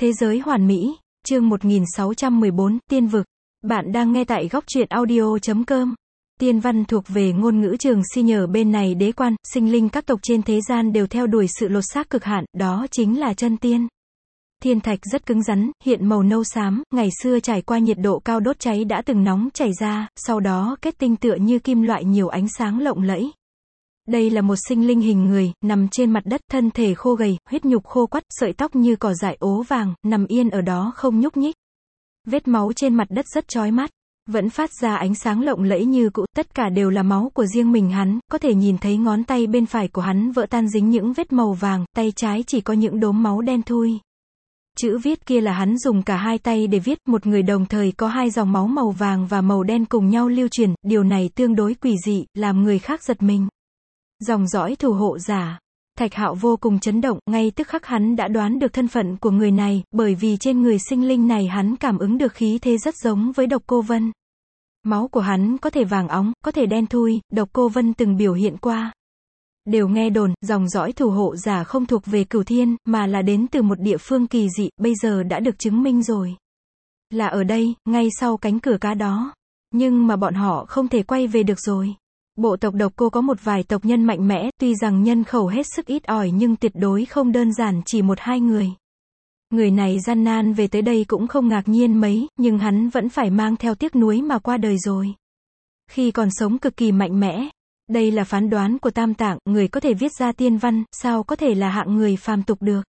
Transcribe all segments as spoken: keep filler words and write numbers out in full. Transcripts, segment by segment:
Thế giới hoàn mỹ, chương một nghìn sáu trăm mười bốn, tiên vực. Bạn đang nghe tại góc truyện audio chấm com. Tiên văn thuộc về ngôn ngữ trường Senior bên này đế quan, sinh linh các tộc trên thế gian đều theo đuổi sự lột xác cực hạn, đó chính là chân tiên. Thiên thạch rất cứng rắn, hiện màu nâu xám, ngày xưa trải qua nhiệt độ cao đốt cháy đã từng nóng chảy ra, sau đó kết tinh tựa như kim loại nhiều ánh sáng lộng lẫy. Đây là một sinh linh hình người, nằm trên mặt đất, thân thể khô gầy, huyết nhục khô quắt, sợi tóc như cỏ dại ố vàng, nằm yên ở đó không nhúc nhích. Vết máu trên mặt đất rất chói mắt, vẫn phát ra ánh sáng lộng lẫy như cũ, tất cả đều là máu của riêng mình hắn, có thể nhìn thấy ngón tay bên phải của hắn vỡ tan dính những vết màu vàng, tay trái chỉ có những đốm máu đen thui. Chữ viết kia là hắn dùng cả hai tay để viết, một người đồng thời có hai dòng máu màu vàng và màu đen cùng nhau lưu truyền, điều này tương đối quỷ dị, làm người khác giật mình. Dòng dõi thủ hộ giả. Thạch Hạo vô cùng chấn động, ngay tức khắc hắn đã đoán được thân phận của người này, bởi vì trên người sinh linh này hắn cảm ứng được khí thế rất giống với Độc Cô Vân. Máu của hắn có thể vàng óng, có thể đen thui, Độc Cô Vân từng biểu hiện qua. Đều nghe đồn, dòng dõi thủ hộ giả không thuộc về Cửu Thiên, mà là đến từ một địa phương kỳ dị, bây giờ đã được chứng minh rồi. Là ở đây, ngay sau cánh cửa cá đó. Nhưng mà bọn họ không thể quay về được rồi. Bộ tộc Độc Cô có một vài tộc nhân mạnh mẽ, tuy rằng nhân khẩu hết sức ít ỏi nhưng tuyệt đối không đơn giản chỉ một hai người. Người này gian nan về tới đây cũng không ngạc nhiên mấy, nhưng hắn vẫn phải mang theo tiếc nuối mà qua đời rồi. Khi còn sống cực kỳ mạnh mẽ. Đây là phán đoán của Tam Tạng, người có thể viết ra tiên văn, sao có thể là hạng người phàm tục được.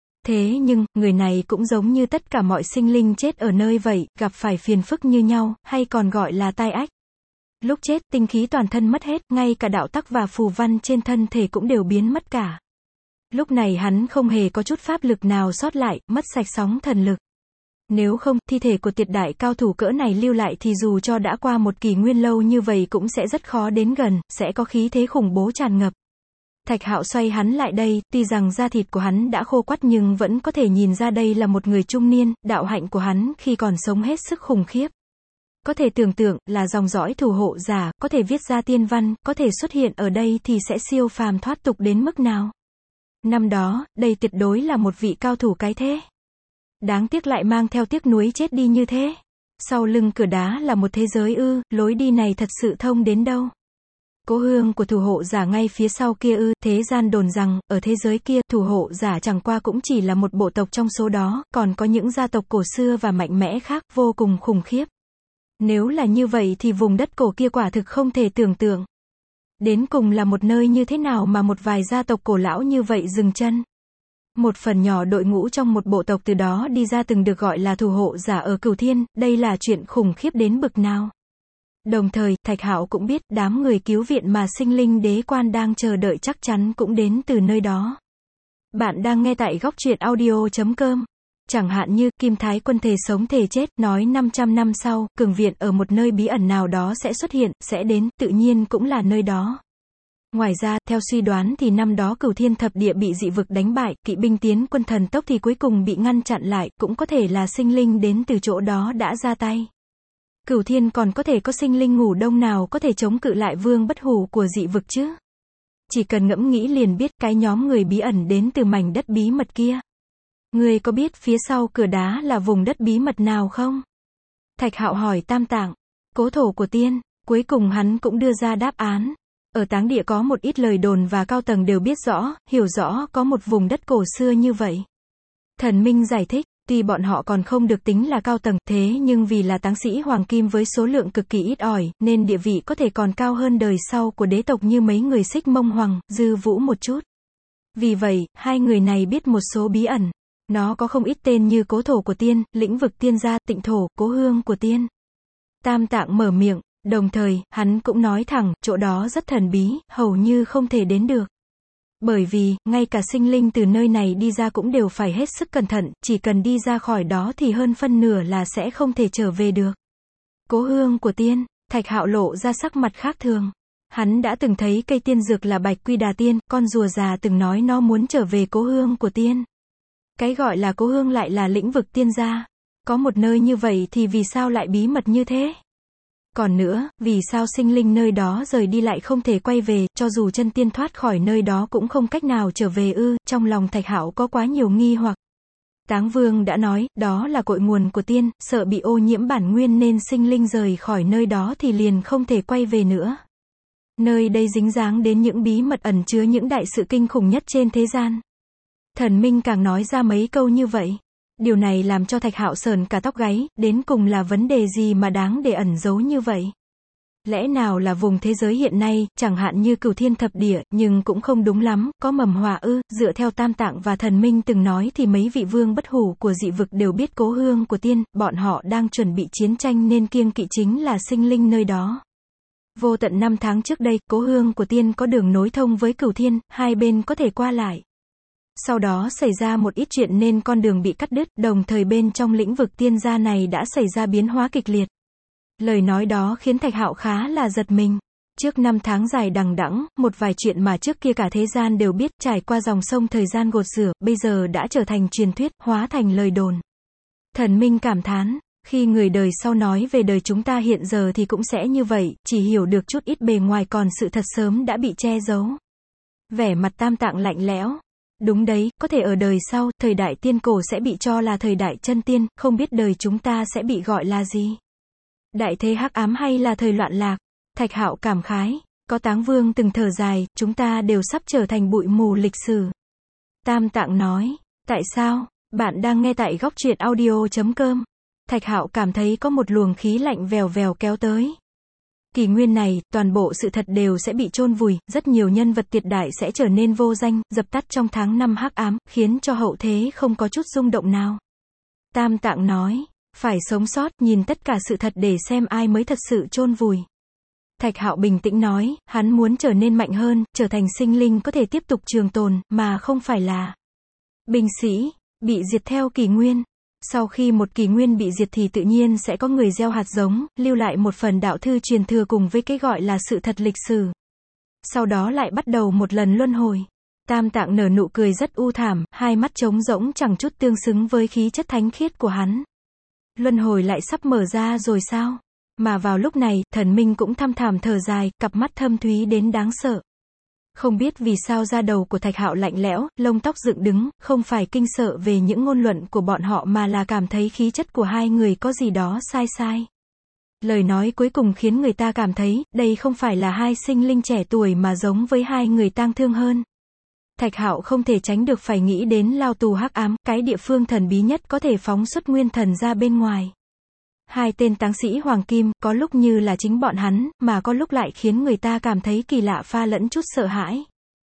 Thế nhưng, người này cũng giống như tất cả mọi sinh linh chết ở nơi vậy, gặp phải phiền phức như nhau, hay còn gọi là tai ách. Lúc chết, tinh khí toàn thân mất hết, ngay cả đạo tắc và phù văn trên thân thể cũng đều biến mất cả. Lúc này hắn không hề có chút pháp lực nào sót lại, mất sạch sóng thần lực. Nếu không, thi thể của tuyệt đại cao thủ cỡ này lưu lại thì dù cho đã qua một kỷ nguyên lâu như vậy cũng sẽ rất khó đến gần, sẽ có khí thế khủng bố tràn ngập. Thạch Hạo xoay hắn lại đây, tuy rằng da thịt của hắn đã khô quắt nhưng vẫn có thể nhìn ra đây là một người trung niên, đạo hạnh của hắn khi còn sống hết sức khủng khiếp. Có thể tưởng tượng, là dòng dõi thủ hộ giả, có thể viết ra tiên văn, có thể xuất hiện ở đây thì sẽ siêu phàm thoát tục đến mức nào. Năm đó, đây tuyệt đối là một vị cao thủ cái thế. Đáng tiếc lại mang theo tiếc nuối chết đi như thế. Sau lưng cửa đá là một thế giới ư, lối đi này thật sự thông đến đâu. Cố hương của thủ hộ giả ngay phía sau kia ư, thế gian đồn rằng, ở thế giới kia, thủ hộ giả chẳng qua cũng chỉ là một bộ tộc trong số đó, còn có những gia tộc cổ xưa và mạnh mẽ khác, vô cùng khủng khiếp. Nếu là như vậy thì vùng đất cổ kia quả thực không thể tưởng tượng. Đến cùng là một nơi như thế nào mà một vài gia tộc cổ lão như vậy dừng chân. Một phần nhỏ đội ngũ trong một bộ tộc từ đó đi ra từng được gọi là thủ hộ giả ở Cửu Thiên, đây là chuyện khủng khiếp đến bực nào. Đồng thời, Thạch Hạo cũng biết, đám người cứu viện mà sinh linh đế quan đang chờ đợi chắc chắn cũng đến từ nơi đó. Bạn đang nghe tại góc truyện audio chấm com. Chẳng hạn như, Kim Thái Quân thề sống thề chết, nói năm trăm năm sau, cường viện ở một nơi bí ẩn nào đó sẽ xuất hiện, sẽ đến, tự nhiên cũng là nơi đó. Ngoài ra, theo suy đoán thì năm đó Cửu Thiên thập địa bị dị vực đánh bại, kỵ binh tiến quân thần tốc thì cuối cùng bị ngăn chặn lại, cũng có thể là sinh linh đến từ chỗ đó đã ra tay. Cửu Thiên còn có thể có sinh linh ngủ đông nào có thể chống cự lại vương bất hủ của dị vực chứ? Chỉ cần ngẫm nghĩ liền biết cái nhóm người bí ẩn đến từ mảnh đất bí mật kia. Ngươi có biết phía sau cửa đá là vùng đất bí mật nào không? Thạch Hạo hỏi Tam Tạng. Cố thổ của tiên. Cuối cùng hắn cũng đưa ra đáp án. Ở táng địa có một ít lời đồn và cao tầng đều biết rõ, hiểu rõ có một vùng đất cổ xưa như vậy. Thần Minh giải thích, tuy bọn họ còn không được tính là cao tầng, thế nhưng vì là táng sĩ hoàng kim với số lượng cực kỳ ít ỏi, nên địa vị có thể còn cao hơn đời sau của đế tộc như mấy người Xích Mông Hoàng, Dư Vũ một chút. Vì vậy, hai người này biết một số bí ẩn. Nó có không ít tên như cố thổ của tiên, lĩnh vực tiên gia, tịnh thổ, cố hương của tiên. Tam Tạng mở miệng, đồng thời, hắn cũng nói thẳng, chỗ đó rất thần bí, hầu như không thể đến được. Bởi vì, ngay cả sinh linh từ nơi này đi ra cũng đều phải hết sức cẩn thận, chỉ cần đi ra khỏi đó thì hơn phân nửa là sẽ không thể trở về được. Cố hương của tiên, Thạch Hạo lộ ra sắc mặt khác thường. Hắn đã từng thấy cây tiên dược là Bạch Quy Đà Tiên, con rùa già từng nói nó muốn trở về cố hương của tiên. Cái gọi là cố hương lại là lĩnh vực tiên gia. Có một nơi như vậy thì vì sao lại bí mật như thế? Còn nữa, vì sao sinh linh nơi đó rời đi lại không thể quay về, cho dù chân tiên thoát khỏi nơi đó cũng không cách nào trở về ư? Trong lòng Thạch Hạo có quá nhiều nghi hoặc. Táng Vương đã nói, đó là cội nguồn của tiên, sợ bị ô nhiễm bản nguyên nên sinh linh rời khỏi nơi đó thì liền không thể quay về nữa. Nơi đây dính dáng đến những bí mật ẩn chứa những đại sự kinh khủng nhất trên thế gian. Thần Minh càng nói ra mấy câu như vậy. Điều này làm cho Thạch Hạo sởn cả tóc gáy, đến cùng là vấn đề gì mà đáng để ẩn giấu như vậy? Lẽ nào là vùng thế giới hiện nay, chẳng hạn như Cửu Thiên Thập Địa, nhưng cũng không đúng lắm, có mầm họa ư? Dựa theo Tam Tạng và Thần Minh từng nói thì mấy vị vương bất hủ của dị vực đều biết cố hương của tiên, bọn họ đang chuẩn bị chiến tranh nên kiêng kỵ chính là sinh linh nơi đó. Vô tận năm tháng trước đây, cố hương của tiên có đường nối thông với Cửu Thiên, hai bên có thể qua lại. Sau đó xảy ra một ít chuyện nên con đường bị cắt đứt, đồng thời bên trong lĩnh vực tiên gia này đã xảy ra biến hóa kịch liệt. Lời nói đó khiến Thạch Hạo khá là giật mình. Trước năm tháng dài đằng đẵng, một vài chuyện mà trước kia cả thế gian đều biết, trải qua dòng sông thời gian gột rửa, bây giờ đã trở thành truyền thuyết, hóa thành lời đồn. Thần Minh cảm thán, khi người đời sau nói về đời chúng ta hiện giờ thì cũng sẽ như vậy, chỉ hiểu được chút ít bề ngoài còn sự thật sớm đã bị che giấu. Vẻ mặt Tam Tạng lạnh lẽo. Đúng đấy, có thể ở đời sau, thời đại tiên cổ sẽ bị cho là thời đại chân tiên, không biết đời chúng ta sẽ bị gọi là gì. Đại thế hắc ám hay là thời loạn lạc? Thạch Hạo cảm khái, có Táng Vương từng thở dài, chúng ta đều sắp trở thành bụi mù lịch sử. Tam Tạng nói, tại sao? Bạn đang nghe tại góc truyện audio chấm com. Thạch Hạo cảm thấy có một luồng khí lạnh vèo vèo kéo tới. Kỷ nguyên này, toàn bộ sự thật đều sẽ bị chôn vùi, rất nhiều nhân vật tuyệt đại sẽ trở nên vô danh, dập tắt trong tháng năm hắc ám, khiến cho hậu thế không có chút rung động nào. Tam Tạng nói, phải sống sót, nhìn tất cả sự thật để xem ai mới thật sự chôn vùi. Thạch Hạo bình tĩnh nói, hắn muốn trở nên mạnh hơn, trở thành sinh linh có thể tiếp tục trường tồn, mà không phải là binh sĩ, bị diệt theo kỷ nguyên. Sau khi một kỷ nguyên bị diệt thì tự nhiên sẽ có người gieo hạt giống, lưu lại một phần đạo thư truyền thừa cùng với cái gọi là sự thật lịch sử. Sau đó lại bắt đầu một lần luân hồi. Tam Tạng nở nụ cười rất u thảm, hai mắt trống rỗng chẳng chút tương xứng với khí chất thánh khiết của hắn. Luân hồi lại sắp mở ra rồi sao? Mà vào lúc này, Thần Minh cũng thăm thẳm thở dài, cặp mắt thâm thúy đến đáng sợ. Không biết vì sao da đầu của Thạch Hạo lạnh lẽo, lông tóc dựng đứng, không phải kinh sợ về những ngôn luận của bọn họ mà là cảm thấy khí chất của hai người có gì đó sai sai. Lời nói cuối cùng khiến người ta cảm thấy, đây không phải là hai sinh linh trẻ tuổi mà giống với hai người tang thương hơn. Thạch Hạo không thể tránh được phải nghĩ đến lao tù hắc ám, cái địa phương thần bí nhất có thể phóng xuất nguyên thần ra bên ngoài. Hai tên táng sĩ hoàng kim, có lúc như là chính bọn hắn, mà có lúc lại khiến người ta cảm thấy kỳ lạ pha lẫn chút sợ hãi.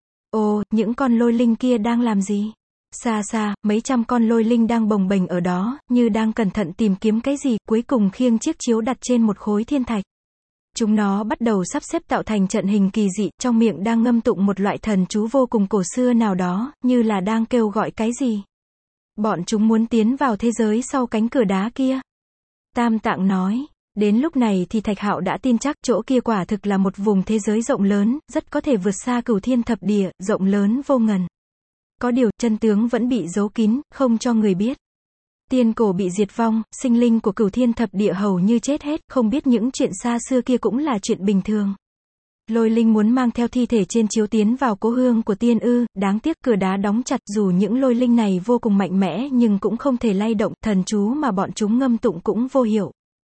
Ồ, những con lôi linh kia đang làm gì? Xa xa, mấy trăm con lôi linh đang bồng bềnh ở đó, như đang cẩn thận tìm kiếm cái gì, cuối cùng khiêng chiếc chiếu đặt trên một khối thiên thạch. Chúng nó bắt đầu sắp xếp tạo thành trận hình kỳ dị, trong miệng đang ngâm tụng một loại thần chú vô cùng cổ xưa nào đó, như là đang kêu gọi cái gì. Bọn chúng muốn tiến vào thế giới sau cánh cửa đá kia. Tam Tạng nói, đến lúc này thì Thạch Hạo đã tin chắc chỗ kia quả thực là một vùng thế giới rộng lớn, rất có thể vượt xa Cửu Thiên Thập Địa, rộng lớn vô ngần. Có điều, chân tướng vẫn bị giấu kín, không cho người biết. Tiên cổ bị diệt vong, sinh linh của Cửu Thiên Thập Địa hầu như chết hết, không biết những chuyện xa xưa kia cũng là chuyện bình thường. Lôi linh muốn mang theo thi thể trên chiếu tiến vào cố hương của tiên ư, đáng tiếc cửa đá đóng chặt, dù những lôi linh này vô cùng mạnh mẽ nhưng cũng không thể lay động, thần chú mà bọn chúng ngâm tụng cũng vô hiệu.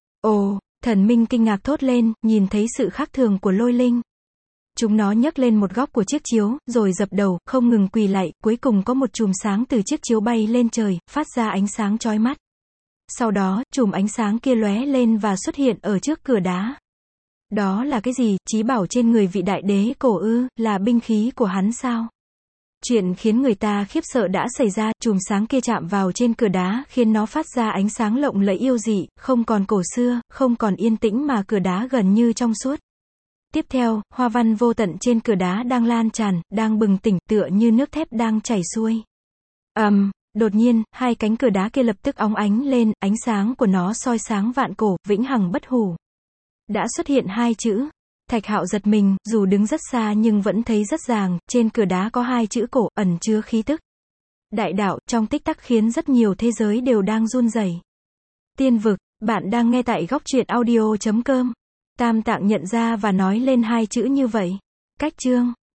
Ồ, Thần Minh kinh ngạc thốt lên, nhìn thấy sự khác thường của lôi linh. Chúng nó nhấc lên một góc của chiếc chiếu, rồi dập đầu, không ngừng quỳ lạy, cuối cùng có một chùm sáng từ chiếc chiếu bay lên trời, phát ra ánh sáng chói mắt. Sau đó, chùm ánh sáng kia lóe lên và xuất hiện ở trước cửa đá. Đó là cái gì, chí bảo trên người vị đại đế cổ ư, là binh khí của hắn sao? Chuyện khiến người ta khiếp sợ đã xảy ra, chùm sáng kia chạm vào trên cửa đá, khiến nó phát ra ánh sáng lộng lẫy yêu dị, không còn cổ xưa, không còn yên tĩnh mà cửa đá gần như trong suốt. Tiếp theo, hoa văn vô tận trên cửa đá đang lan tràn, đang bừng tỉnh, tựa như nước thép đang chảy xuôi. Ầm, um, đột nhiên, hai cánh cửa đá kia lập tức óng ánh lên, ánh sáng của nó soi sáng vạn cổ, vĩnh hằng bất hủ. Đã xuất hiện hai chữ. Thạch Hạo giật mình, dù đứng rất xa nhưng vẫn thấy rất ràng, trên cửa đá có hai chữ cổ, ẩn chứa khí tức. Đại đạo, trong tích tắc khiến rất nhiều thế giới đều đang run rẩy. Tiên vực, bạn đang nghe tại góc truyện audio chấm com. Tam Tạng nhận ra và nói lên hai chữ như vậy. Cách chương.